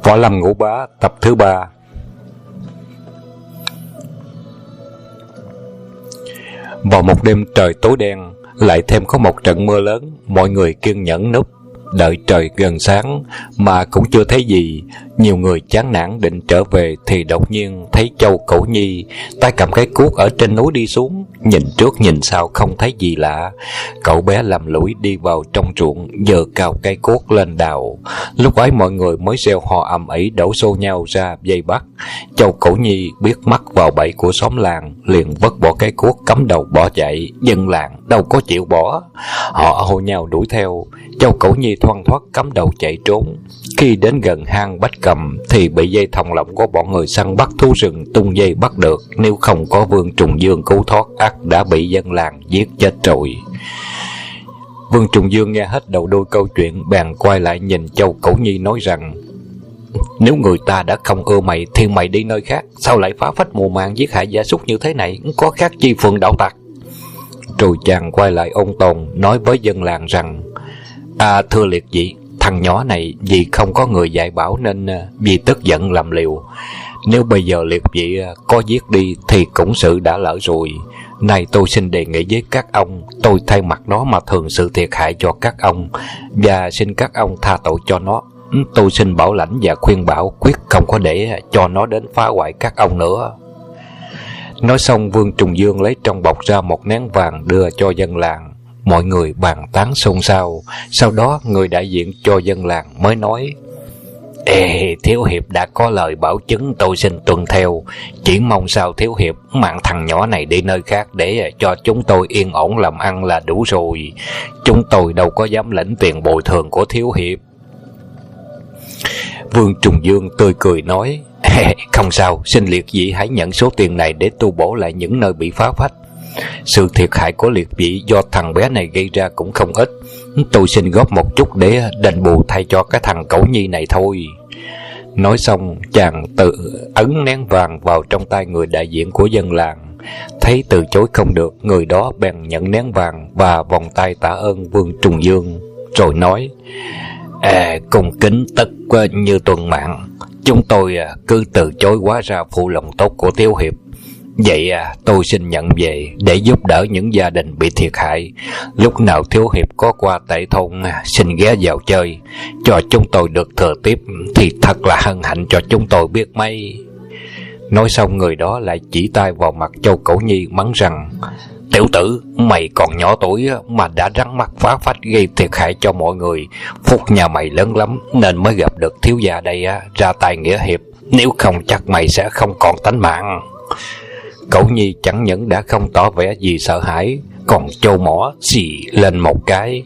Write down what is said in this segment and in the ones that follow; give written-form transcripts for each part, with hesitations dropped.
Võ Lâm Ngũ Bá tập thứ 3. Vào một đêm trời tối đen, lại thêm có một trận mưa lớn, mọi người kiên nhẫn núp đợi trời gần sáng mà cũng chưa thấy gì. Nhiều người chán nản định trở về thì đột nhiên thấy Châu Cẩu Nhi tay cầm cái cuốc ở trên núi đi xuống. Nhìn trước nhìn sau không thấy gì lạ, cậu bé lầm lũi đi vào trong ruộng, giơ cao cái cuốc lên đào. Lúc ấy mọi người mới reo hò ầm ĩ đổ xô nhau ra vây bắt. Châu Cẩu Nhi biết mắc vào bẫy của xóm làng, liền vứt bỏ cái cuốc cắm đầu bỏ chạy. Dân làng đâu có chịu bỏ, họ hô nhau đuổi theo. Châu Cẩu Nhi thoăn thoắt cắm đầu chạy trốn. Khi đến gần hang Bách Cầm thì bị dây thòng lọng của bọn người săn bắt thú rừng tung dây bắt được. Nếu không có Vương Trùng Dương cứu thoát, ắt đã bị dân làng giết chết rồi. Vương Trùng Dương nghe hết đầu đuôi câu chuyện, bèn quay lại nhìn Châu Cẩu Nhi nói rằng: nếu người ta đã không ưa mày thì mày đi nơi khác, sao lại phá phách mùa màng giết hại gia súc như thế này, có khác chi phường đạo tặc. Rồi chàng quay lại ôn tồn nói với dân làng rằng: thưa liệt vị, thằng nhỏ này vì không có người dạy bảo nên vì tức giận làm liều. Nếu bây giờ liệt vị có giết đi thì cũng sự đã lỡ rồi. Này tôi xin đề nghị với các ông, tôi thay mặt nó mà thường sự thiệt hại cho các ông, và xin các ông tha tội cho nó. Tôi xin bảo lãnh và khuyên bảo quyết không có để cho nó đến phá hoại các ông nữa. Nói xong, Vương Trùng Dương lấy trong bọc ra một nén vàng đưa cho dân làng. Mọi người bàn tán xôn xao. Sau đó người đại diện cho dân làng mới nói: thiếu hiệp đã có lời bảo chứng, tôi xin tuân theo. Chỉ mong sao thiếu hiệp mang thằng nhỏ này đi nơi khác để cho chúng tôi yên ổn làm ăn là đủ rồi. Chúng tôi đâu có dám lãnh tiền bồi thường của thiếu hiệp. Vương Trùng Dương tươi cười nói: không sao, xin liệt vị hãy nhận số tiền này để tu bổ lại những nơi bị phá phách. Sự thiệt hại của liệt vị do thằng bé này gây ra cũng không ít. Tôi xin góp một chút để đền bù thay cho cái thằng Cẩu Nhi này thôi. Nói xong, chàng tự ấn nén vàng vào trong tay người đại diện của dân làng. Thấy từ chối không được, người đó bèn nhận nén vàng và vòng tay tạ ơn Vương Trùng Dương, rồi nói: cung kính tất như tuần mạng, chúng tôi cứ từ chối quá ra phụ lòng tốt của thiếu hiệp. Vậy tôi xin nhận về để giúp đỡ những gia đình bị thiệt hại. Lúc nào thiếu hiệp có qua tại thôn xin ghé vào chơi, cho chúng tôi được thừa tiếp thì thật là hân hạnh cho chúng tôi biết mấy. Nói xong, người đó lại chỉ tay vào mặt Châu Cẩu Nhi mắng rằng: tiểu tử, mày còn nhỏ tuổi mà đã rắn mắt phá phách gây thiệt hại cho mọi người. Phúc nhà mày lớn lắm nên mới gặp được thiếu gia đây ra tay nghĩa hiệp, nếu không chắc mày sẽ không còn tánh mạng. Cẩu Nhi chẳng những đã không tỏ vẻ gì sợ hãi, còn châu mỏ xì lên một cái.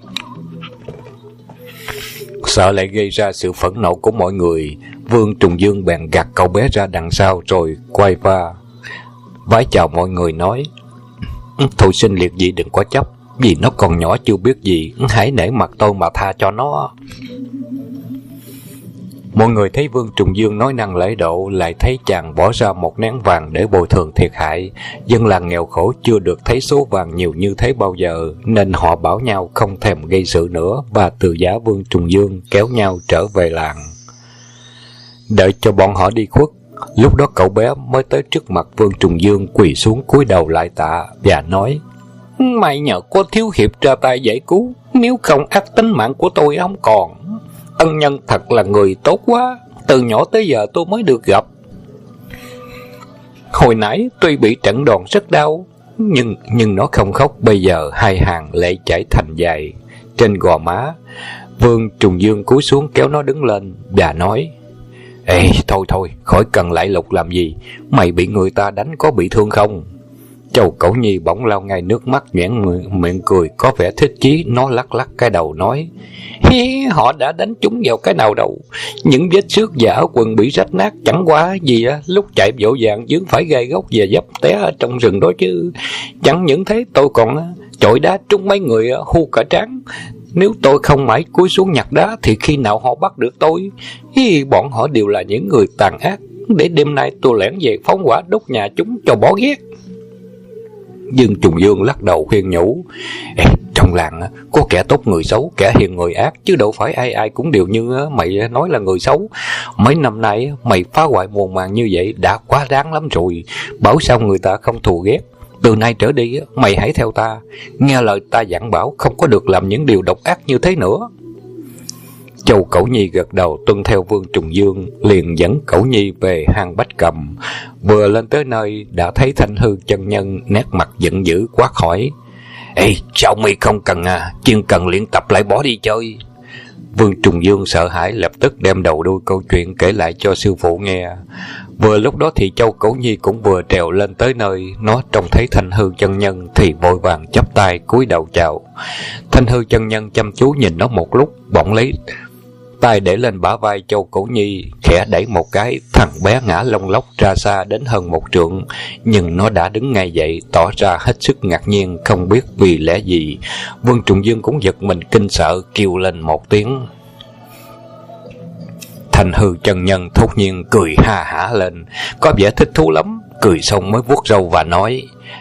Sợ lại gây ra sự phẫn nộ của mọi người, Vương Trùng Dương bèn gạt cậu bé ra đằng sau rồi quay va vái chào mọi người nói: thôi xin liệt vị đừng có chấp, vì nó còn nhỏ chưa biết gì, hãy nể mặt tôi mà tha cho nó. Mọi người thấy Vương Trùng Dương nói năng lễ độ, lại thấy chàng bỏ ra một nén vàng để bồi thường thiệt hại. Dân làng nghèo khổ chưa được thấy số vàng nhiều như thế bao giờ, nên họ bảo nhau không thèm gây sự nữa và từ giã Vương Trùng Dương kéo nhau trở về làng. Đợi cho bọn họ đi khuất, lúc đó cậu bé mới tới trước mặt Vương Trùng Dương, quỳ xuống cúi đầu lại tạ và nói: may nhờ có thiếu hiệp ra tay giải cứu, nếu không ắt tính mạng của tôi không còn. Ân nhân thật là người tốt quá, từ nhỏ tới giờ tôi mới được gặp. Hồi nãy tuy bị trận đòn rất đau, nhưng nó không khóc. Bây giờ hai hàng lệ chảy thành dài trên gò má. Vương Trùng Dương cúi xuống kéo nó đứng lên và nói: thôi, khỏi cần lại lục làm gì, mày bị người ta đánh có bị thương không? Châu Cẩu Nhi bỗng lau ngay nước mắt, nhoẻn miệng cười có vẻ thích chí. Nó lắc lắc cái đầu nói: họ đã đánh trúng vào cái nào đâu, những vết xước và ở quần bị rách nát, chẳng qua gì lúc chạy vội vàng vướng phải gai gốc và dấp té ở trong rừng đó chứ. Chẳng những thế, tôi còn chọi đá trúng mấy người hu cả trán. Nếu tôi không mãi cúi xuống nhặt đá thì khi nào họ bắt được tôi? Bọn họ đều là những người tàn ác, để đêm nay tôi lẻn về phóng hỏa đốt nhà chúng cho bỏ ghét. Dương Trùng Dương lắc đầu khuyên nhủ: trong làng có kẻ tốt người xấu, kẻ hiền người ác, chứ đâu phải ai ai cũng đều như mày nói là người xấu. Mấy năm nay mày phá hoại mùa màng như vậy đã quá đáng lắm rồi, bảo sao người ta không thù ghét. Từ nay trở đi mày hãy theo ta, nghe lời ta dặn bảo, không có được làm những điều độc ác như thế nữa. Châu Cẩu Nhi gật đầu tuân theo Vương Trùng Dương, liền dẫn Cẩu Nhi về hang Bách Cầm. Vừa lên tới nơi đã thấy Thanh Hư chân nhân nét mặt giận dữ quát hỏi: sao mày không cần chuyên cần luyện tập lại bỏ đi chơi? Vương Trùng Dương sợ hãi, lập tức đem đầu đuôi câu chuyện kể lại cho sư phụ nghe. Vừa lúc đó thì Châu Cẩu Nhi cũng vừa trèo lên tới nơi, nó trông thấy Thanh Hư chân nhân thì vội vàng chắp tay cúi đầu chào. Thanh Hư chân nhân chăm chú nhìn nó một lúc, bỗng lấy tay để lên bả vai Châu Cẩu Nhi, khẽ đẩy một cái, thằng bé ngã lông lốc ra xa đến hơn 1 trượng, nhưng nó đã đứng ngay dậy, tỏ ra hết sức ngạc nhiên, không biết vì lẽ gì. Vương Trùng Dương cũng giật mình kinh sợ, kêu lên một tiếng. Thanh Hư chân nhân thốt nhiên cười ha hả lên, có vẻ thích thú lắm, cười xong mới vuốt râu và nói: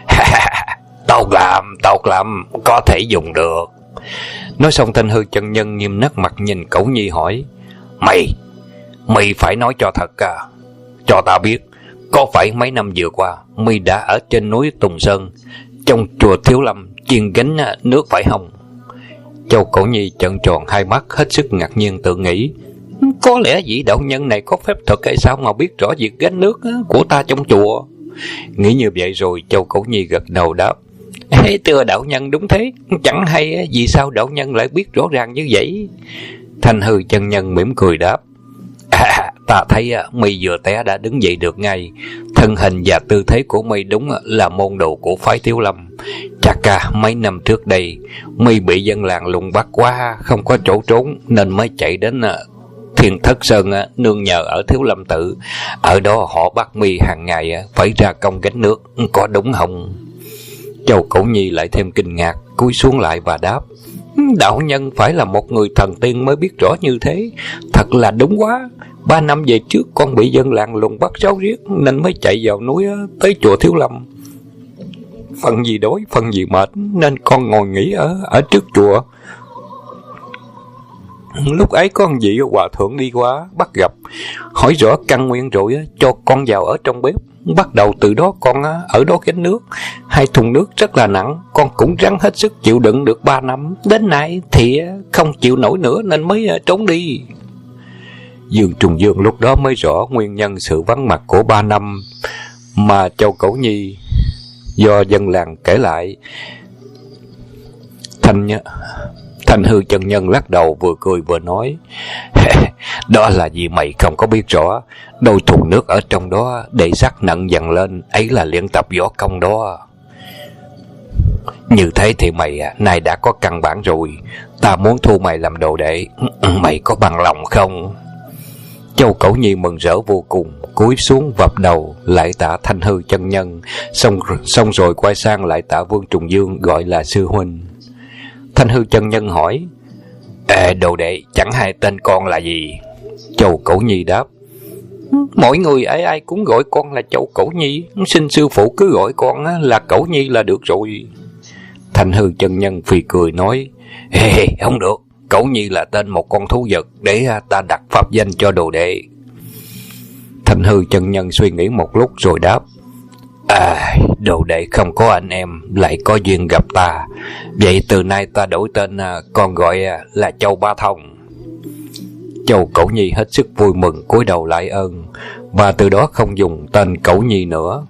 tốt lắm, có thể dùng được. Nói xong Thanh Hư chân nhân nghiêm nét mặt nhìn Cẩu Nhi hỏi: Mày phải nói cho thật cho ta biết, có phải mấy năm vừa qua mày đã ở trên núi Tùng Sơn, trong chùa Thiếu Lâm chuyên gánh nước phải không? Châu Cẩu Nhi trợn tròn hai mắt, hết sức ngạc nhiên tự nghĩ: có lẽ vị đạo nhân này có phép thuật hay sao mà biết rõ việc gánh nước của ta trong chùa? Nghĩ như vậy rồi Châu Cẩu Nhi gật đầu đáp: thưa đạo nhân, đúng thế, chẳng hay vì sao đạo nhân lại biết rõ ràng như vậy? Thanh Hư chân nhân mỉm cười đáp: ta thấy mày vừa té đã đứng dậy được ngay, thân hình và tư thế của mày đúng là môn đồ của phái Thiếu Lâm. Chắc mấy năm trước đây mày bị dân làng lùng bắt quá, không có chỗ trốn nên mới chạy đến Thiên Thất Sơn nương nhờ ở Thiếu Lâm tự. Ở đó họ bắt mày hàng ngày phải ra công gánh nước, có đúng không? Châu Cẩu Nhi lại thêm kinh ngạc, cúi xuống lại và đáp: đạo nhân phải là một người thần tiên mới biết rõ như thế, thật là đúng quá. 3 năm về trước con bị dân làng lùng bắt ráo riết nên mới chạy vào núi tới chùa Thiếu Lâm. Phần gì đói, phần gì mệt nên con ngồi nghỉ ở trước chùa. Lúc ấy có một vị hòa thượng đi qua bắt gặp, hỏi rõ căn nguyên rồi cho con vào ở trong bếp. Bắt đầu từ đó con ở đó gánh nước, 2 thùng nước rất là nặng, con cũng ráng hết sức chịu đựng được 3 năm. Đến nay thì không chịu nổi nữa nên mới trốn đi. Dương Trùng Dương lúc đó mới rõ nguyên nhân sự vắng mặt của 3 năm mà Châu Cẩu Nhi do dân làng kể lại. Thanh Hư chân nhân lắc đầu vừa cười vừa nói: đó là vì mày không có biết rõ, đôi thùng nước ở trong đó để sắc nặng dần lên, ấy là luyện tập võ công đó. Như thế thì mày nay đã có căn bản rồi, ta muốn thu mày làm đồ đệ, mày có bằng lòng không? Châu Cẩu Nhi mừng rỡ vô cùng, cúi xuống vập đầu lại tạ Thanh Hư chân nhân, xong rồi quay sang lại tạ Vương Trùng Dương gọi là sư huynh. Thanh Hư chân nhân hỏi: đồ đệ chẳng hay tên con là gì? Châu Cẩu Nhi đáp: mọi người ai cũng gọi con là Châu Cẩu Nhi, xin sư phụ cứ gọi con là Cẩu Nhi là được rồi. Thanh Hư chân nhân phì cười nói: không được, Cẩu Nhi là tên một con thú vật, để ta đặt pháp danh cho đồ đệ. Thanh Hư chân nhân suy nghĩ một lúc rồi đáp: đồ đệ không có anh em, lại có duyên gặp ta, vậy từ nay ta đổi tên, con gọi là Châu Ba Thông. Châu Cẩu Nhi hết sức vui mừng cúi đầu lại ơn, và từ đó không dùng tên Cẩu Nhi nữa.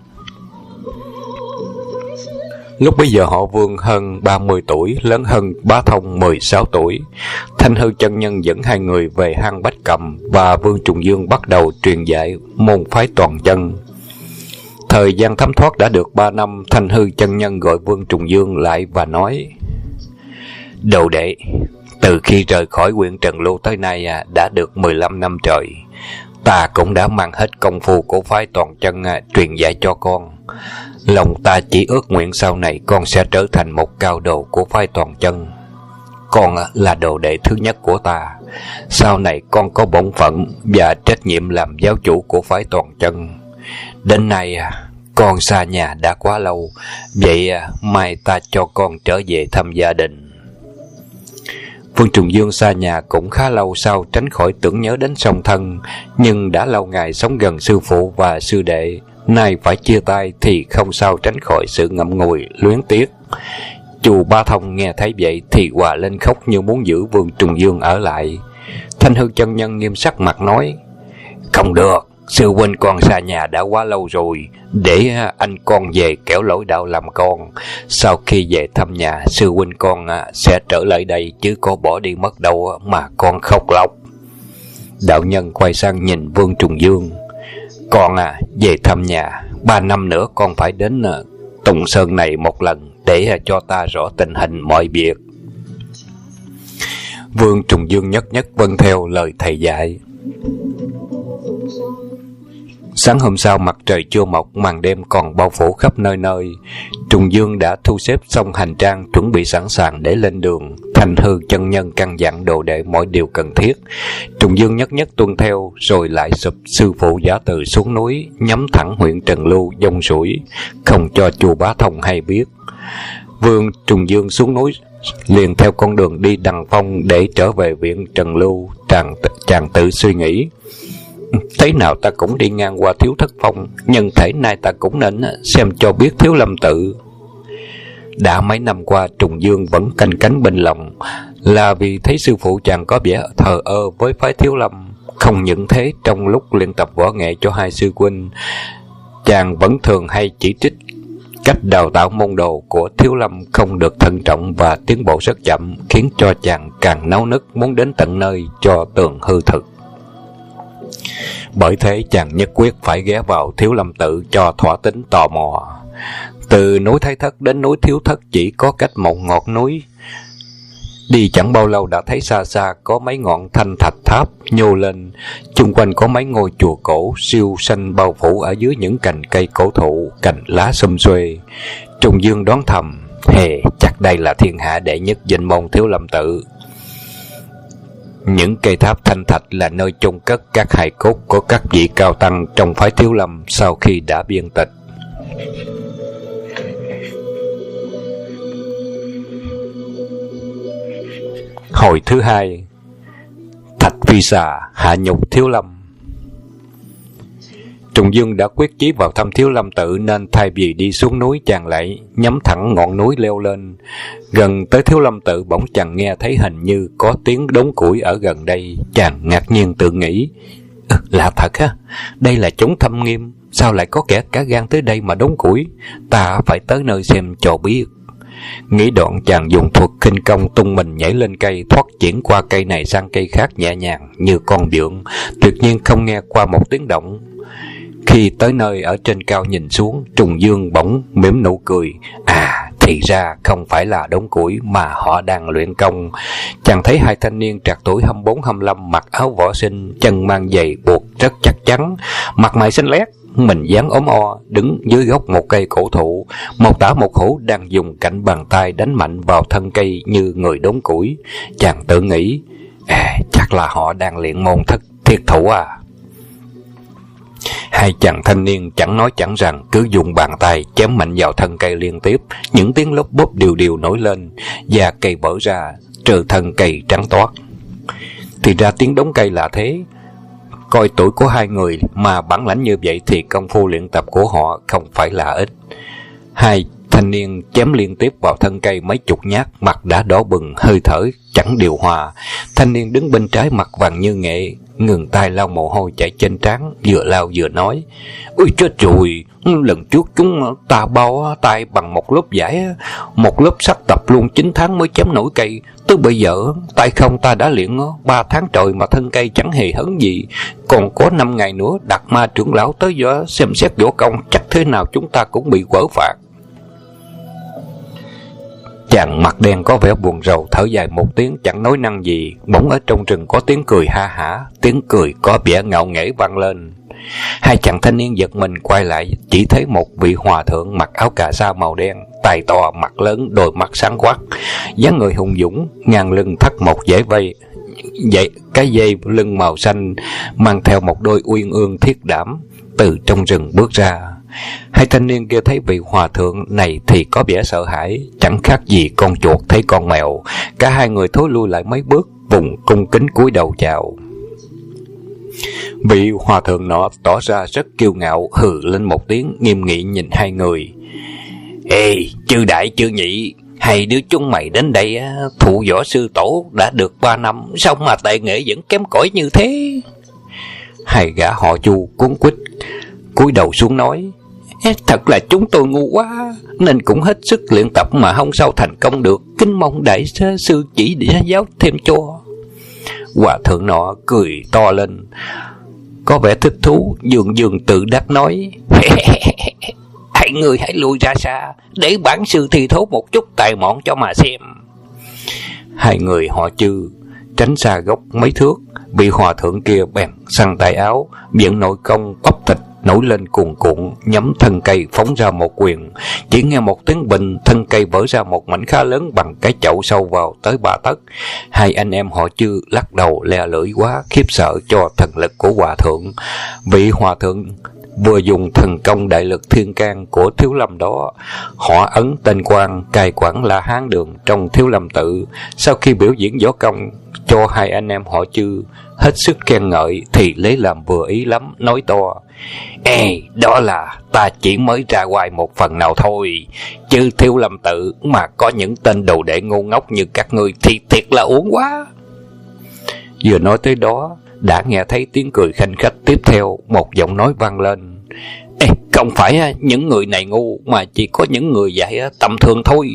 Lúc bấy giờ họ Vương hơn 30 tuổi, lớn hơn Bá Thông 16 tuổi. Thanh Hư chân nhân dẫn 2 người về hang Bách Cầm, và Vương Trùng Dương bắt đầu truyền dạy môn phái toàn chân. Thời gian thấm thoát đã được 3 năm, Thanh Hư chân nhân gọi Vương Trùng Dương lại và nói: đồ đệ, từ khi rời khỏi huyện Trần Lưu tới nay đã được 15 năm trời. Ta cũng đã mang hết công phu của phái toàn chân truyền dạy cho con. Lòng ta chỉ ước nguyện sau này con sẽ trở thành một cao đồ của phái toàn chân. Con là đồ đệ thứ nhất của ta. Sau này con có bổn phận và trách nhiệm làm giáo chủ của phái toàn chân. Đến nay con xa nhà đã quá lâu, vậy mai ta cho con trở về thăm gia đình. Vương Trùng Dương xa nhà cũng khá lâu sau tránh khỏi tưởng nhớ đến song thân, nhưng đã lâu ngày sống gần sư phụ và sư đệ, nay phải chia tay thì không sao tránh khỏi sự ngậm ngùi luyến tiếc. Chù Ba Thông nghe thấy vậy thì hòa lên khóc như muốn giữ Vương Trùng Dương ở lại. Thanh Hư chân nhân nghiêm sắc mặt nói: không được, sư huynh con xa nhà đã quá lâu rồi, để anh con về kéo lối đạo làm con. Sau khi về thăm nhà, sư huynh con sẽ trở lại đây, chứ có bỏ đi mất đâu mà con khóc lóc. Đạo nhân quay sang nhìn Vương Trùng Dương: con về thăm nhà, 3 năm nữa con phải đến Tùng Sơn này một lần, để cho ta rõ tình hình mọi việc. Vương Trùng Dương nhất nhất vâng theo lời thầy dạy. Sáng hôm sau, mặt trời chưa mọc, màn đêm còn bao phủ khắp nơi nơi. Trùng Dương đã thu xếp xong hành trang, chuẩn bị sẵn sàng để lên đường. Thanh Hư chân nhân căn dặn đồ đệ mọi điều cần thiết. Trùng Dương nhất nhất tuân theo, rồi lại sụp sư phụ giả từ xuống núi, nhắm thẳng huyện Trần Lưu, dông sủi, không cho Chùa Bá Thông hay biết. Vương Trùng Dương xuống núi liền theo con đường đi Đằng Phong để trở về viện Trần Lưu. Chàng tự suy nghĩ: thế nào ta cũng đi ngang qua Thiếu Thất Phong, nhân thể nay ta cũng nên xem cho biết Thiếu Lâm Tự. Đã mấy năm qua, Trùng Dương vẫn canh cánh bên lòng, là vì thấy sư phụ chàng có vẻ thờ ơ với phái Thiếu Lâm. Không những thế, trong lúc luyện tập võ nghệ cho hai sư huynh, chàng vẫn thường hay chỉ trích cách đào tạo môn đồ của Thiếu Lâm không được thận trọng và tiến bộ rất chậm, khiến cho chàng càng náo nức muốn đến tận nơi cho tường hư thực. Bởi thế chàng nhất quyết phải ghé vào Thiếu Lâm Tự cho thỏa tính tò mò. Từ núi Thái Thất đến núi Thiếu Thất chỉ có cách một ngọn núi. Đi chẳng bao lâu đã thấy xa xa có mấy ngọn thanh thạch tháp nhô lên, chung quanh có mấy ngôi chùa cổ siêu xanh bao phủ ở dưới những cành cây cổ thụ, cành lá xum xuê. Trùng Dương đoán thầm: chắc đây là thiên hạ đệ nhất danh môn Thiếu Lâm Tự. Những cây tháp thanh thạch là nơi chôn cất các hài cốt của các vị cao tăng trong phái Thiếu Lâm sau khi đã biên tịch. Hồi thứ hai, Thạch Phi Xà hạ nhục Thiếu Lâm. Trùng Dương đã quyết chí vào thăm Thiếu Lâm Tự, nên thay vì đi xuống núi, chàng lại nhắm thẳng ngọn núi leo lên. Gần tới Thiếu Lâm Tự, bỗng chàng nghe thấy hình như có tiếng đốn củi ở gần đây. Chàng ngạc nhiên tự nghĩ: lạ thật ha, đây là chốn thâm nghiêm, sao lại có kẻ cả gan tới đây mà đốn củi? Ta phải tới nơi xem cho biết. Nghĩ đoạn, chàng dùng thuật khinh công tung mình nhảy lên cây, thoát chuyển qua cây này sang cây khác nhẹ nhàng như con vượn, tuyệt nhiên không nghe qua một tiếng động. Khi tới nơi ở trên cao nhìn xuống, Trùng Dương bỗng mỉm nụ cười: thì ra không phải là đốn củi mà họ đang luyện công. Chàng thấy hai thanh niên trạc tuổi 24-25, mặc áo võ sinh, chân mang giày buộc rất chắc chắn, mặt mày xanh lét, mình dáng ốm o, đứng dưới gốc một cây cổ thụ, một tả một hữu đang dùng cạnh bàn tay đánh mạnh vào thân cây như người đốn củi. Chàng tự nghĩ: chắc là họ đang luyện môn thiết thủ à. Hai chàng thanh niên chẳng nói chẳng rằng cứ dùng bàn tay chém mạnh vào thân cây liên tiếp, những tiếng lốp bốp đều đều nổi lên, và cây bở ra, trừ thân cây trắng toát. Thì ra tiếng đốn cây là thế. Coi tuổi của hai người mà bản lãnh như vậy thì công phu luyện tập của họ không phải là ít. Hai thanh niên chém liên tiếp vào thân cây mấy chục nhát, mặt đã đỏ bừng, hơi thở chẳng điều hòa. Thanh niên đứng bên trái mặt vàng như nghệ, ngừng tay lau mồ hôi chảy trên trán, vừa lau vừa nói: ôi chết rồi, lần trước chúng ta bao tay bằng một lớp vải, một lớp sắt tập luôn 9 tháng mới chém nổi cây. Tới bây giờ tay không ta đã luyện 3 tháng trời mà thân cây chẳng hề hấn gì. Còn có 5 ngày nữa Đạt Ma trưởng lão tới giờ xem xét võ công, chắc thế nào chúng ta cũng bị quở phạt. Chàng mặt đen có vẻ buồn rầu thở dài một tiếng, chẳng nói năng gì. Bỗng ở trong rừng có tiếng cười ha hả, tiếng cười có vẻ ngạo nghễ vang lên. Hai chàng thanh niên giật mình quay lại, chỉ thấy một vị hòa thượng mặc áo cà sa màu đen, tai to mặt lớn, đôi mắt sáng quắc, dáng người hùng dũng, ngang lưng thắt một cái dây lưng màu xanh, mang theo một đôi uyên ương thiết đảm, từ trong rừng bước ra. Hai thanh niên kia thấy vị hòa thượng này thì có vẻ sợ hãi, chẳng khác gì con chuột thấy con mèo. Cả hai người thối lui lại mấy bước, vùng cung kính cúi đầu chào. Vị hòa thượng nọ tỏ ra rất kiêu ngạo, hừ lên một tiếng, nghiêm nghị nhìn hai người. Ê, chư đại chư nhị, hai đứa chúng mày đến đây thụ võ sư tổ đã được 3 năm, sao mà tài nghệ vẫn kém cỏi như thế? Hai gã họ Chu cuống quýt cúi đầu xuống nói: Thật là chúng tôi ngu quá, nên cũng hết sức luyện tập mà không sao thành công được, kính mong đại sư chỉ để giáo thêm cho. Hòa thượng nọ cười to lên, có vẻ thích thú, dường dường tự đắc nói: Hai người hãy lui ra xa, để bản sư thi thố một chút tài mọn cho mà xem. Hai người họ Chư tránh xa gốc mấy thước, bị hòa thượng kia bèn săn tay áo, vận nội công bắp thịt nổi lên cuồn cuộn, nhắm thân cây phóng ra một quyền. Chỉ nghe một tiếng bình, thân cây vỡ ra một mảnh khá lớn bằng cái chậu sâu vào tới 3 tấc. Hai anh em họ Chư lắc đầu le lưỡi quá, khiếp sợ cho thần lực của hòa thượng. Vị hòa thượng vừa dùng thần công đại lực thiên can của Thiếu Lâm đó, họ Ấn tên Quan cai quản La Hán Đường trong Thiếu Lâm tự. Sau khi biểu diễn võ công cho hai anh em họ Chư hết sức khen ngợi, thì lấy làm vừa ý lắm, nói to: Ê, đó là ta chỉ mới ra ngoài một phần nào thôi, chứ Thiếu Lâm tự mà có những tên đồ đệ ngu ngốc như các ngươi thì thiệt là uổng quá. Vừa nói tới đó, đã nghe thấy tiếng cười khanh khách tiếp theo, một giọng nói vang lên: Ê, không phải những người này ngu, mà chỉ có những người dạy tầm thường thôi.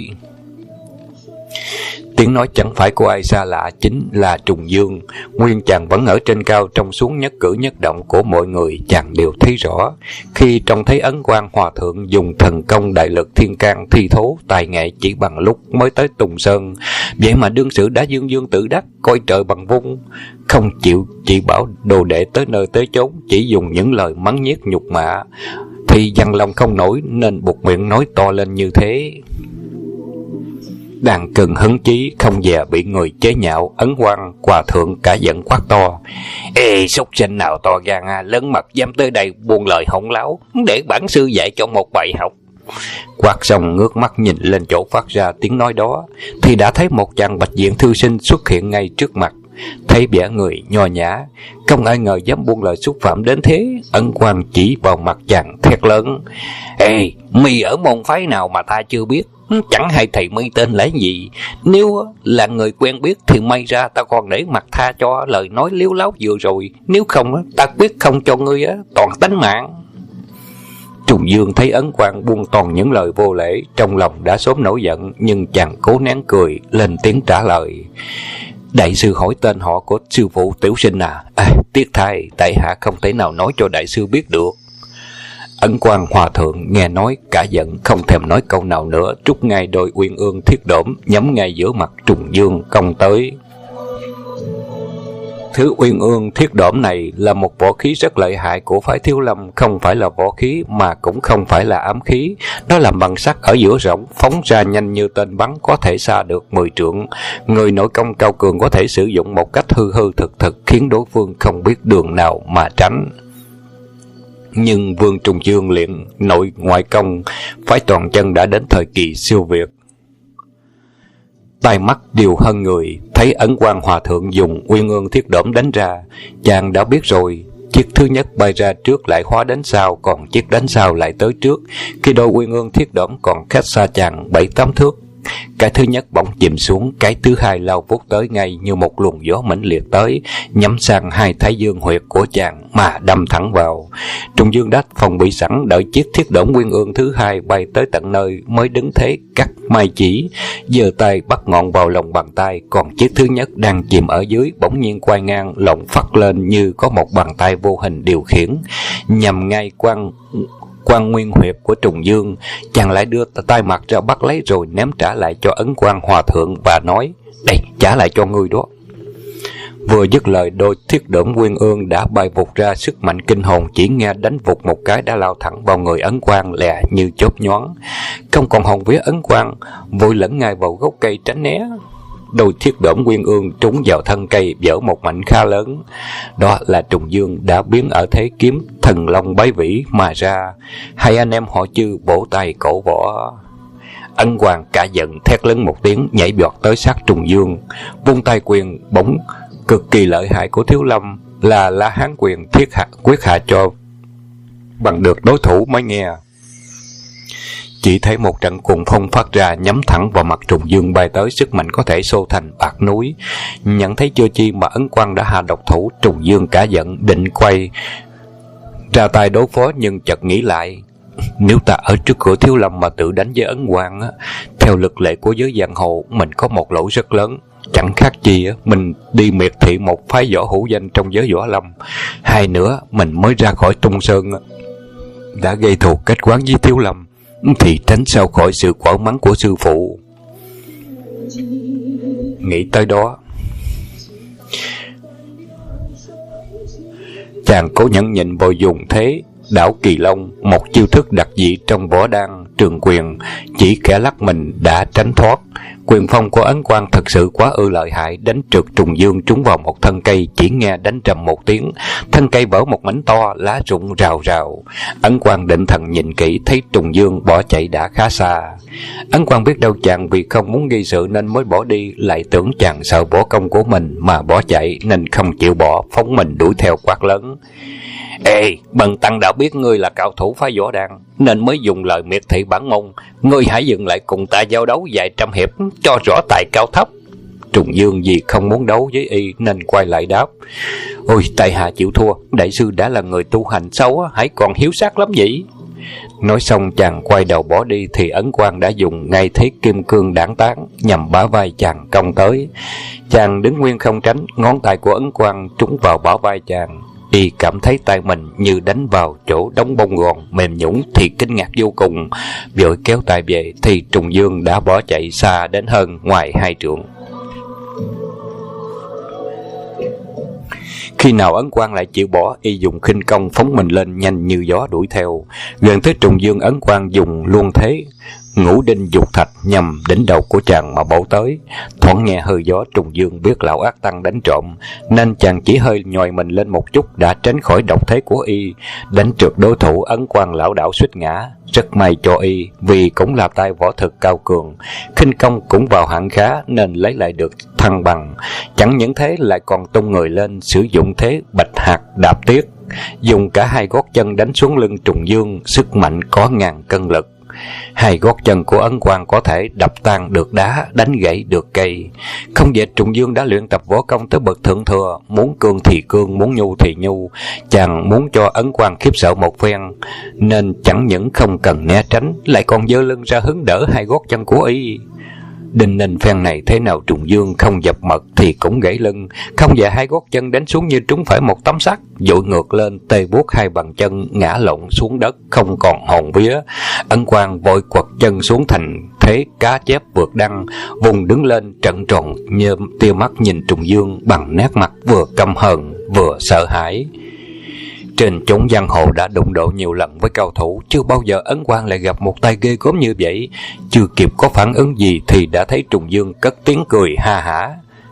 Tiếng nói chẳng phải của ai xa lạ, chính là Trùng Dương. Nguyên chàng vẫn ở trên cao, trong xuống nhất cử nhất động của mọi người chàng đều thấy rõ. Khi trông thấy Ấn Quang hòa thượng dùng thần công đại lực thiên can thi thố tài nghệ chỉ bằng lúc mới tới Tùng Sơn, vậy mà đương sự đã dương dương tự đắc, coi trời bằng vung, không chịu chỉ bảo đồ đệ tới nơi tới chốn, chỉ dùng những lời mắng nhiếc nhục mạ, thì dằn lòng không nổi nên buộc miệng nói to lên như thế. Đang cần hứng chí, không dè bị người chế nhạo, Ấn Quang hòa thượng cả giận quát to: Ê, súc sinh nào to gan lớn mật dám tới đây buông lời hỗn láo, để bản sư dạy cho một bài học. Quát xong ngước mắt nhìn lên chỗ phát ra tiếng nói đó, thì đã thấy một chàng bạch diện thư sinh xuất hiện ngay trước mặt. Thấy vẻ người nho nhã, không ai ngờ dám buông lời xúc phạm đến thế. Ấn Quang chỉ vào mặt chàng thét lớn: Ê, mày ở môn phái nào mà ta chưa biết? Chẳng hay thầy mày tên là gì? Nếu là người quen biết thì may ra ta còn để mặt tha cho lời nói liếu láo vừa rồi, nếu không ta quyết không cho ngươi toàn tánh mạng. Trùng Dương thấy Ấn Quang buông toàn những lời vô lễ, trong lòng đã sớm nổi giận, nhưng chàng cố nén cười, lên tiếng trả lời: Đại sư hỏi tên họ của sư phụ tiểu sinh tiếc thay, tại hạ không thể nào nói cho đại sư biết được. Ấn Quang hòa thượng nghe nói cả giận, không thèm nói câu nào nữa, trút ngay đôi uyên ương thiết đổm nhắm ngay giữa mặt Trùng Dương công tới. Thứ uyên ương thiết đổm này là một võ khí rất lợi hại của phái Thiếu Lâm, không phải là võ khí mà cũng không phải là ám khí. Nó làm bằng sắt, ở giữa rỗng, phóng ra nhanh như tên bắn, có thể xa được 10 trượng. Người nội công cao cường có thể sử dụng một cách hư hư thực thực, khiến đối phương không biết đường nào mà tránh. Nhưng Vương Trùng Dương luyện nội ngoại công phái toàn chân đã đến thời kỳ siêu việt. Tai mắt đều hơn người, thấy Ấn Quang hòa thượng dùng uyên ương thiết đổm đánh ra, chàng đã biết rồi. Chiếc thứ nhất bay ra trước lại hóa đến sau, còn chiếc đánh sau lại tới trước. Khi đôi uyên ương thiết đổm còn cách xa chàng 7-8 thước, cái thứ nhất bỗng chìm xuống, cái thứ hai lao vút tới ngay như một luồng gió mãnh liệt tới, nhắm sang hai thái dương huyệt của chàng mà đâm thẳng vào. Trùng Dương đã phòng bị sẵn, đợi chiếc thiết đổm uyên ương thứ hai bay tới tận nơi mới đứng thế cắt mai chỉ, giơ tay bắt ngọn vào lòng bàn tay. Còn chiếc thứ nhất đang chìm ở dưới bỗng nhiên quay ngang, lồng phắt lên như có một bàn tay vô hình điều khiển, nhằm ngay quan nguyên huyệt của Trùng Dương. Chàng lại đưa tay mặt ra bắt lấy rồi ném trả lại cho Ấn Quang hòa thượng và nói: Đây, trả lại cho ngươi đó. Vừa dứt lời, đôi thiết đổm nguyên ương đã bay vụt ra, sức mạnh kinh hồn, chỉ nghe đánh vụt một cái đã lao thẳng vào người Ấn Quang lẹ như chớp nhoáng. Không còn hồn vía, Ấn Quang vội lẫn ngay vào gốc cây tránh né. đôi thiết đổm nguyên ương trúng vào thân cây vỡ một mảnh khá lớn. Đó là Trùng Dương đã biến ở thế kiếm thần long bái vĩ mà ra. Hai anh em họ Chư vỗ tay cổ võ. Ấn Quang cả giận thét lớn một tiếng, nhảy vọt tới sát Trùng Dương, vung tay quyền bóng cực kỳ lợi hại của Thiếu Lâm là La Hán quyền quyết hạ cho bằng được đối thủ mới nghe. Chỉ thấy một trận cuồng phong phát ra nhắm thẳng vào mặt Trùng Dương bay tới, sức mạnh có thể xô thành bạc núi. Nhận thấy chưa chi mà Ấn Quang đã hạ độc thủ, Trùng Dương cả giận định quay ra tay đối phó, nhưng chợt nghĩ lại, nếu ta ở trước cửa Thiếu Lâm mà tự đánh với Ấn Quang á, theo luật lệ của giới giang hồ, mình có một lỗi rất lớn. Chẳng khác gì mình đi miệt thị một phái võ hữu danh trong giới võ lâm. Hai nữa, mình mới ra khỏi Tung Sơn đã gây thù kết quán với Thiếu Lâm, thì tránh sao khỏi sự quở mắng của sư phụ. Nghĩ tới đó, chàng cố nhẫn nhịn vội dùng thế đảo Kỳ Long, một chiêu thức đặc dị trong võ đan Trường Quyền, chỉ khẽ lắc mình đã tránh thoát. Quyền phong của Ấn Quang thật sự quá ư lợi hại, đánh trượt Trùng Dương trúng vào một thân cây, chỉ nghe đánh trầm một tiếng, thân cây vỡ một mảnh to, lá rụng rào rào. Ấn Quang định thần nhìn kỹ, thấy Trùng Dương bỏ chạy đã khá xa. Ấn Quang biết đâu chàng vì không muốn gây sự nên mới bỏ đi, lại tưởng chàng sợ võ công của mình mà bỏ chạy nên không chịu bỏ, phóng mình đuổi theo quát lớn: Ê, bần tăng đã biết ngươi là cao thủ phái võ đan nên mới dùng lời miệt thị bản môn. Ngươi hãy dừng lại cùng ta giao đấu vài trăm hiệp cho rõ tài cao thấp. Trùng Dương vì không muốn đấu với y nên quay lại đáp: Ôi, tại hạ chịu thua. Đại sư đã là người tu hành xấu, hãy còn hiếu sát lắm vậy. Nói xong chàng quay đầu bỏ đi thì Ấn Quang đã dùng ngay thế kim cương đảng tán nhằm bả vai chàng công tới. Chàng đứng nguyên không tránh, ngón tay của Ấn Quang trúng vào bả vai chàng. Y cảm thấy tay mình như đánh vào chỗ đóng bông gòn mềm nhũn thì kinh ngạc vô cùng, vội kéo tay về thì Trùng Dương đã bỏ chạy xa đến hơn ngoài 2 trượng. Khi nào Ấn Quang lại chịu bỏ, y dùng khinh công phóng mình lên nhanh như gió đuổi theo. Gần tới Trùng Dương, Ấn Quang dùng luôn thế ngũ đinh dục thạch nhằm đỉnh đầu của chàng mà bổ tới. Thoảng nghe hơi gió, Trùng Dương biết lão ác tăng đánh trộm nên chàng chỉ hơi nhòi mình lên một chút đã tránh khỏi độc thế của y, đánh trượt đối thủ. Ấn Quang lảo đảo suýt ngã, rất may cho y vì cũng là tay võ thực cao cường, khinh công cũng vào hạng khá nên lấy lại được thăng bằng. Chẳng những thế lại còn tung người lên sử dụng thế bạch hạt đạp tiết, dùng cả 2 gót chân đánh xuống lưng Trùng Dương, sức mạnh có ngàn cân lực. 2 gót chân của Ấn Quang có thể đập tan được đá, đánh gãy được cây. Không dệt Trùng Dương đã luyện tập võ công tới bậc thượng thừa, muốn cương thì cương, muốn nhu thì nhu. Chàng muốn cho Ấn Quang khiếp sợ một phen nên chẳng những không cần né tránh, lại còn giơ lưng ra hứng đỡ 2 gót chân của y. Đinh ninh phen này thế nào Trùng Dương không dập mật thì cũng gãy lưng, không dạ 2 gót chân đánh xuống như trúng phải một tấm sắt, dội ngược lên tê buốt 2 bàn chân ngã lộn xuống đất không còn hồn vía. Ấn Quang vội quật chân xuống thành thế cá chép vượt đăng, vùng đứng lên trận tròn như tia mắt nhìn Trùng Dương bằng nét mặt vừa căm hờn vừa sợ hãi. Trên chốn giang hồ đã đụng độ nhiều lần với cao thủ, chưa bao giờ Ấn Quang lại gặp một tay ghê gớm như vậy. Chưa kịp có phản ứng gì thì đã thấy Trùng Dương cất tiếng cười ha hả.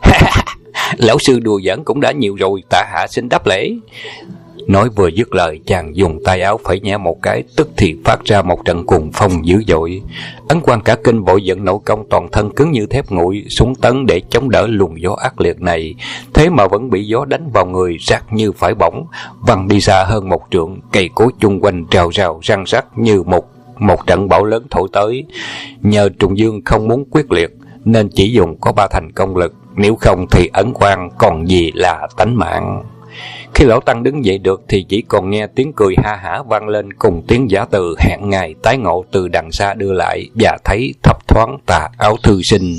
Lão sư đùa giỡn cũng đã nhiều rồi, tại hạ xin đáp lễ. Nói vừa dứt lời, chàng dùng tay áo phẩy nhẹ một cái, tức thì phát ra một trận cuồng phong dữ dội. Ấn Quang cả kinh vội dẫn nộ công toàn thân cứng như thép nguội xuống tấn để chống đỡ luồng gió ác liệt này, thế mà vẫn bị gió đánh vào người rát như phải bỏng, văng đi xa hơn 1 trượng. Cây cối chung quanh rào rào răng rắc như một trận bão lớn thổi tới. Nhờ Trùng Dương không muốn quyết liệt nên chỉ dùng có 3 thành công lực, nếu không thì Ấn Quang còn gì là tánh mạng. Khi lão tăng đứng dậy được thì chỉ còn nghe tiếng cười ha hả vang lên cùng tiếng giả từ hẹn ngày tái ngộ từ đằng xa đưa lại, và thấy thấp thoáng tà áo thư sinh.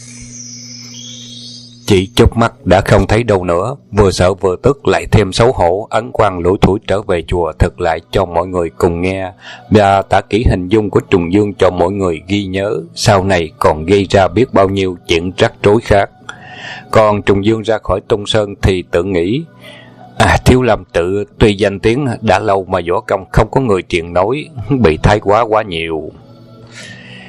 Chỉ chớp mắt đã không thấy đâu nữa, vừa sợ vừa tức lại thêm xấu hổ. Ấn Quang lủi thủi trở về chùa thực lại cho mọi người cùng nghe, và tả kỹ hình dung của Trùng Dương cho mọi người ghi nhớ, sau này còn gây ra biết bao nhiêu chuyện rắc rối khác. Còn Trùng Dương ra khỏi Tung Sơn thì tự nghĩ, Thiếu Lâm tự tuy danh tiếng đã lâu mà võ công không có người truyền nối, bị thái quá nhiều.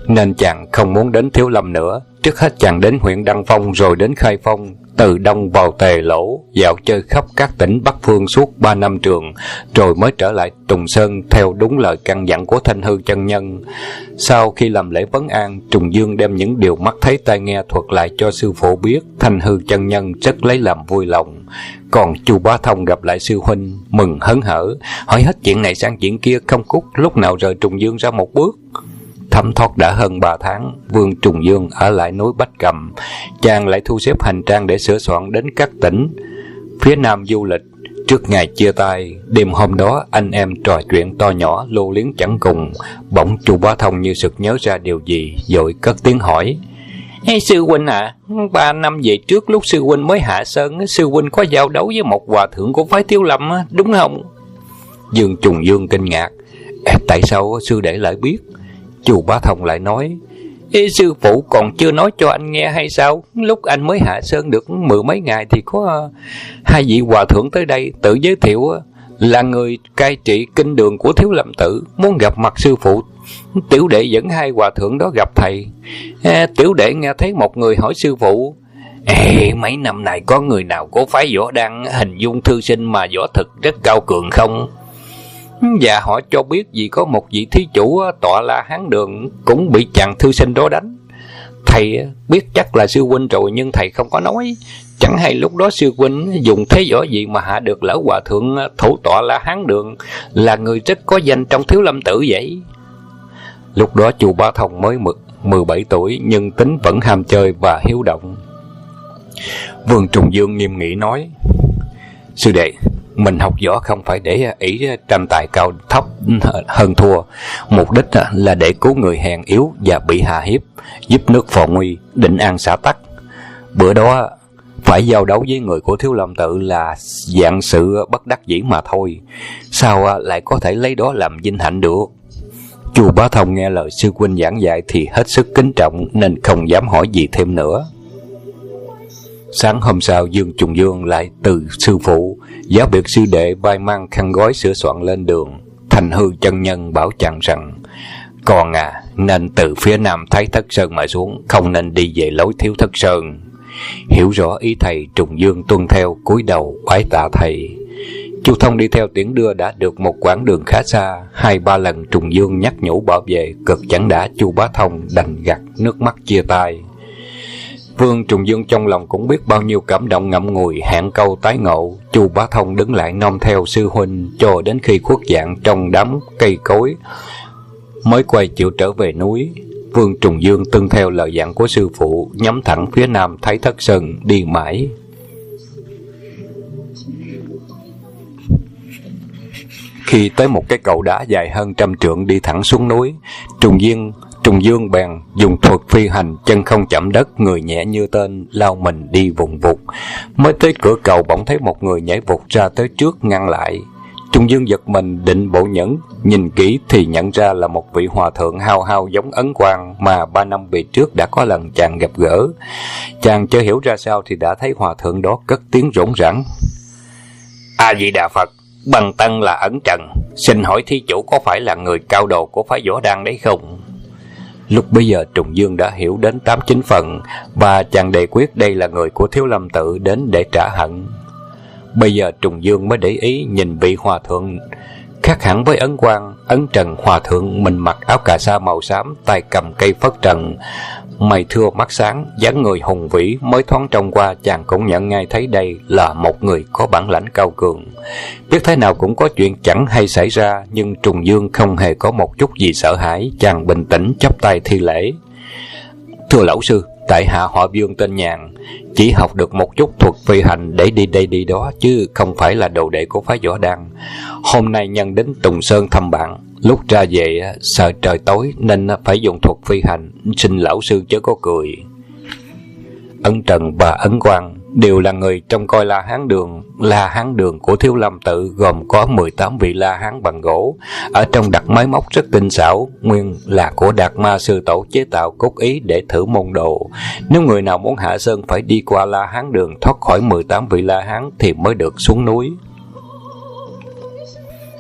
nên chàng không muốn đến Thiếu Lâm nữa. Trước hết chàng đến huyện Đăng Phong, rồi đến Khai Phong, từ đông vào Tề Lỗ, dạo chơi khắp các tỉnh Bắc Phương suốt 3 năm trường, rồi mới trở lại Trùng Sơn theo đúng lời căn dặn của Thanh Hư chân nhân. Sau khi làm lễ vấn an, Trùng Dương đem những điều mắt thấy tai nghe thuật lại cho sư phụ biết. Thanh Hư chân nhân rất lấy làm vui lòng. Còn Chu Bá Thông gặp lại sư huynh mừng hớn hở, hỏi hết chuyện này sang chuyện kia, không cút lúc nào rời Trùng Dương ra một bước. Thấm thoát đã hơn 3 tháng, Vương Trùng Dương ở lại núi Bách Cầm. Chàng lại thu xếp hành trang để sửa soạn đến các tỉnh phía Nam du lịch. Trước ngày chia tay, đêm hôm đó anh em trò chuyện to nhỏ, lưu luyến chẳng cùng. Bỗng Chu Bá Thông như sực nhớ ra điều gì, vội cất tiếng hỏi: "Ê, sư huynh à, 3 năm về trước lúc sư huynh mới hạ sơn, sư huynh có giao đấu với một hòa thượng của phái Thiếu Lâm, đúng không?" Dương Trùng Dương kinh ngạc: "Tại sao sư đệ lại biết?" Chu Bá Thông lại nói: "Ê, sư phụ còn chưa nói cho anh nghe hay sao? Lúc anh mới hạ sơn được 10 mấy ngày thì có 2 vị hòa thượng tới đây tự giới thiệu là người cai trị kinh đường của Thiếu Lâm tự, muốn gặp mặt sư phụ. Tiểu đệ dẫn 2 hòa thượng đó gặp thầy. Tiểu đệ nghe thấy một người hỏi sư phụ: mấy năm này có người nào của phái Võ Đăng hình dung thư sinh mà võ thực rất cao cường không? Và họ cho biết vì có một vị thí chủ tọa La Hán Đường cũng bị chàng thư sinh đó đánh. Thầy biết chắc là sư huynh rồi, nhưng thầy không có nói. Chẳng hay lúc đó sư huynh dùng thế võ gì mà hạ được lỡ hòa thượng thủ tọa La Hán Đường, là người rất có danh trong Thiếu Lâm tự vậy?" Lúc đó Chu Bá Thông mới 17 tuổi, nhưng tính vẫn ham chơi và hiếu động. Vương Trùng Dương nghiêm nghị nói: "Sư đệ, mình học võ không phải để ỷ tranh tài cao thấp hơn thua. Mục đích là để cứu người hèn yếu và bị hạ hiếp, giúp nước phò nguy, định an xã tắc. Bữa đó phải giao đấu với người của Thiếu Lâm tự là dạng sự bất đắc dĩ mà thôi. Sao lại có thể lấy đó làm vinh hạnh được?" Chu Bá Thông nghe lời sư huynh giảng dạy thì hết sức kính trọng, nên không dám hỏi gì thêm nữa. Sáng hôm sau, Dương Trùng Dương lại từ sư phụ giáo biệt sư đệ vai mang khăn gói sửa soạn lên đường. Thanh Hư chân nhân bảo chàng rằng: "Còn nên từ phía Nam Thái Thất Sơn mà xuống, không nên đi về lối Thiếu Thất Sơn." Hiểu rõ ý thầy, Trùng Dương tuân theo, cúi đầu bái tạ thầy. Chu Thông đi theo tiễn đưa đã được một quãng đường khá xa. 2-3 lần Trùng Dương nhắc nhủ bảo vệ, cực chẳng đã, Chu Bá Thông đành gạt nước mắt chia tay. Vương Trùng Dương trong lòng cũng biết bao nhiêu cảm động ngậm ngùi, hẹn câu tái ngộ. Chu Bá Thông đứng lại nom theo sư huynh cho đến khi khuất dạng trong đám cây cối, mới quay chịu trở về núi. Vương Trùng Dương tuân theo lời dặn của sư phụ, nhắm thẳng phía Nam Thái Thất Sơn đi mãi. Khi tới một cái cầu đá dài hơn 100 trượng đi thẳng xuống núi, Trùng Dương bèn dùng thuật phi hành, chân không chạm đất, người nhẹ như tên, lao mình đi vùng vụt. Mới tới cửa cầu, bỗng thấy một người nhảy vụt ra tới trước ngăn lại. Trùng Dương giật mình định bộ nhẫn, nhìn kỹ thì nhận ra là một vị hòa thượng hao hao giống Ấn Quang mà 3 năm về trước đã có lần chàng gặp gỡ. Chàng chưa hiểu ra sao thì đã thấy hòa thượng đó cất tiếng rỗng rãng: "A Di Đà Phật, bần tăng là Ẩn Trần, xin hỏi thí chủ có phải là người cao đồ của phái Võ Đăng đấy không?" Lúc bấy giờ Trùng Dương đã hiểu đến 8-9 phần, và chàng đề quyết đây là người của Thiếu Lâm tự đến để trả hận. Bây giờ Trùng Dương mới để ý nhìn vị hòa thượng khác hẳn với Ấn Quang. Ấn Trần hòa thượng mình mặc áo cà sa màu xám, tay cầm cây phất trần, mày thưa mắt sáng, dáng người hùng vĩ. Mới thoáng trông qua, chàng cũng nhận ngay thấy đây là một người có bản lãnh cao cường. Biết thế nào cũng có chuyện chẳng hay xảy ra, nhưng Trùng Dương không hề có một chút gì sợ hãi. Chàng bình tĩnh chắp tay thi lễ: "Thưa lão sư, tại hạ họ Vương tên Nhàn, chỉ học được một chút thuật phi hành để đi đây đi đó, chứ không phải là đồ đệ của phái Võ Đăng. Hôm nay nhân đến Tùng Sơn thăm bạn, lúc ra về sợ trời tối nên phải dùng thuật phi hành, xin lão sư chớ có cười." Ấn Trần và Ấn Quang đều là người trong coi La Hán Đường. La Hán Đường của Thiếu Lâm tự gồm có 18 vị La Hán bằng gỗ, ở trong đặt máy móc rất tinh xảo, nguyên là của Đạt Ma sư tổ chế tạo cốt ý để thử môn đồ. Nếu người nào muốn hạ sơn phải đi qua La Hán Đường, thoát khỏi 18 vị La Hán thì mới được xuống núi.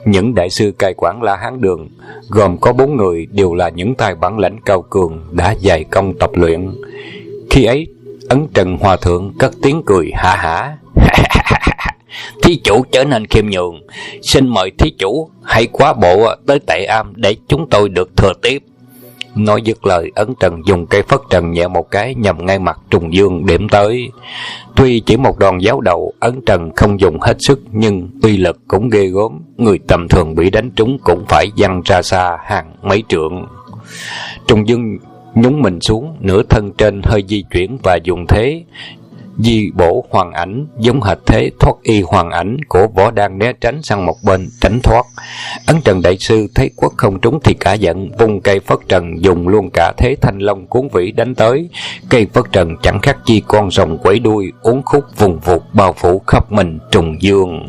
Những đại sư cai quản La Hán Đường gồm có 4 người, đều là những tài bản lãnh cao cường, đã dày công tập luyện. Khi ấy Ấn Trần Hòa Thượng cất tiếng cười hả hả. Thí chủ trở nên khiêm nhường, xin mời thí chủ hãy quá bộ tới Tệ Am để chúng tôi được thừa tiếp. Nói dứt lời, Ấn Trần dùng cây phất trần nhẹ một cái nhằm ngay mặt Trùng Dương điểm tới. Tuy chỉ một đòn giáo đầu, Ấn Trần không dùng hết sức, nhưng uy lực cũng ghê gớm. Người tầm thường bị đánh trúng cũng phải văng ra xa hàng mấy trượng. Trùng Dương nhúng mình xuống, nửa thân trên hơi di chuyển và dùng thế di bổ hoàng ảnh, giống hệt thế thoát y hoàng ảnh của Võ Đan né tránh sang một bên tránh thoát. Ấn Trần đại sư thấy quất không trúng thì cả giận, vung cây phất trần dùng luôn cả thế thanh long cuốn vĩ đánh tới. Cây phất trần chẳng khác chi con rồng quẩy đuôi, uốn khúc vùng vụt bao phủ khắp mình Trùng Dương.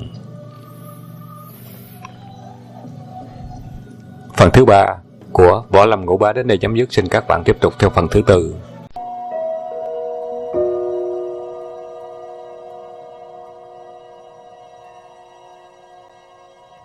Phần thứ 3 của Võ Lâm Ngũ Bá đến đây chấm dứt. Xin các bạn tiếp tục theo phần thứ 4.